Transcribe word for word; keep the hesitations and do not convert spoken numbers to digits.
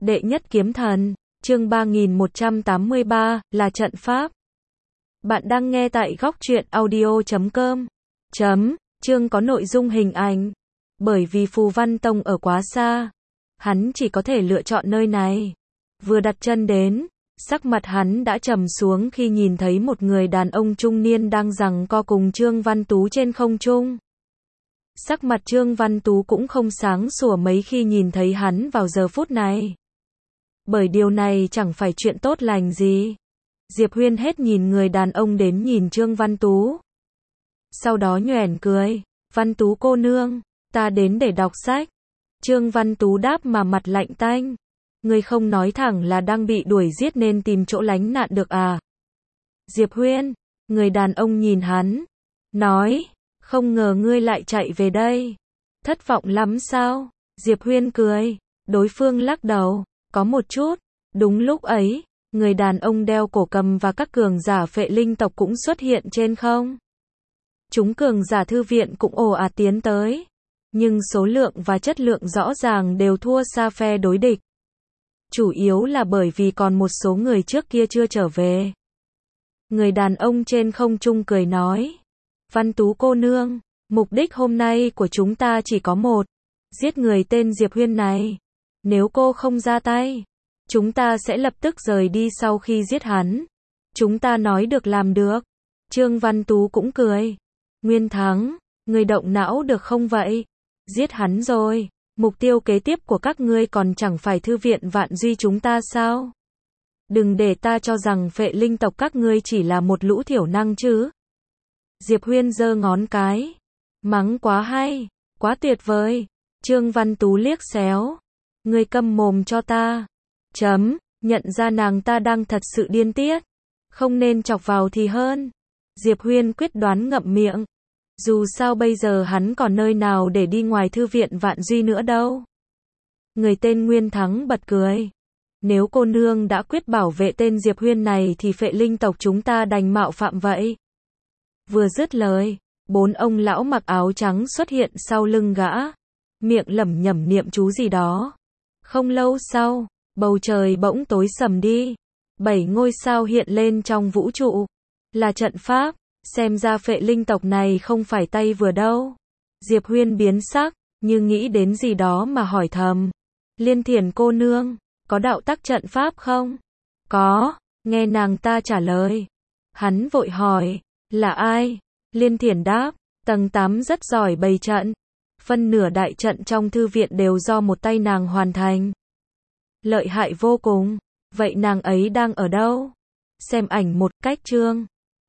Đệ nhất kiếm thần, chương ba nghìn một trăm tám mươi ba, là trận pháp. Bạn đang nghe tại góc truyện audio chấm com. Chấm, chương có nội dung hình ảnh. Bởi vì Phù Văn Tông ở quá xa, hắn chỉ có thể lựa chọn nơi này. Vừa đặt chân đến, sắc mặt hắn đã trầm xuống khi nhìn thấy một người đàn ông trung niên đang giằng co cùng Trương Văn Tú trên không trung. Sắc mặt Trương Văn Tú cũng không sáng sủa mấy khi nhìn thấy hắn vào giờ phút này. Bởi điều này chẳng phải chuyện tốt lành gì. Diệp Huyên hết nhìn người đàn ông đến nhìn Trương Văn Tú. Sau đó nhoẻn cười, Văn Tú cô nương, ta đến để đọc sách. Trương Văn Tú đáp mà mặt lạnh tanh. Ngươi không nói thẳng là đang bị đuổi giết nên tìm chỗ lánh nạn được à? Diệp Huyên, người đàn ông nhìn hắn, nói, không ngờ ngươi lại chạy về đây. Thất vọng lắm sao? Diệp Huyên cười, đối phương lắc đầu, có một chút. Đúng lúc ấy, người đàn ông đeo cổ cầm và các cường giả Phệ Linh tộc cũng xuất hiện trên không. Chúng cường giả thư viện cũng ồ ạt tiến tới, nhưng số lượng và chất lượng rõ ràng đều thua xa phe đối địch. Chủ yếu là bởi vì còn một số người trước kia chưa trở về. Người đàn ông trên không trung cười nói, Văn Tú cô nương, mục đích hôm nay của chúng ta chỉ có một, giết người tên Diệp Huyên này. Nếu cô không ra tay, chúng ta sẽ lập tức rời đi sau khi giết hắn. Chúng ta nói được làm được. Trương Văn Tú cũng cười. Nguyên Thắng, người động não được không vậy? Giết hắn rồi, mục tiêu kế tiếp của các ngươi còn chẳng phải thư viện Vạn Duy chúng ta sao? Đừng để ta cho rằng Phệ Linh tộc các ngươi chỉ là một lũ thiểu năng chứ. Diệp Huyên giơ ngón cái. Mắng quá hay, quá tuyệt vời. Trương Văn Tú liếc xéo. Ngươi câm mồm cho ta. Chấm, nhận ra nàng ta đang thật sự điên tiết. Không nên chọc vào thì hơn. Diệp Huyên quyết đoán ngậm miệng. Dù sao bây giờ hắn còn nơi nào để đi ngoài thư viện Vạn Duy nữa đâu. Người tên Nguyên Thắng bật cười. Nếu cô nương đã quyết bảo vệ tên Diệp Huyên này thì Phệ Linh tộc chúng ta đành mạo phạm vậy. Vừa dứt lời, bốn ông lão mặc áo trắng xuất hiện sau lưng gã. Miệng lẩm nhẩm niệm chú gì đó. Không lâu sau, bầu trời bỗng tối sầm đi. Bảy ngôi sao hiện lên trong vũ trụ. Là trận pháp, xem ra Phệ Linh tộc này không phải tay vừa đâu. Diệp Huyên biến sắc, như nghĩ đến gì đó mà hỏi thầm. Liên Thiển cô nương, có đạo tắc trận pháp không? Có, nghe nàng ta trả lời. Hắn vội hỏi, là ai? Liên Thiển đáp, tầng tám rất giỏi bày trận. Phân nửa đại trận trong thư viện đều do một tay nàng hoàn thành. Lợi hại vô cùng. Vậy nàng ấy đang ở đâu? Xem ảnh một cách chương.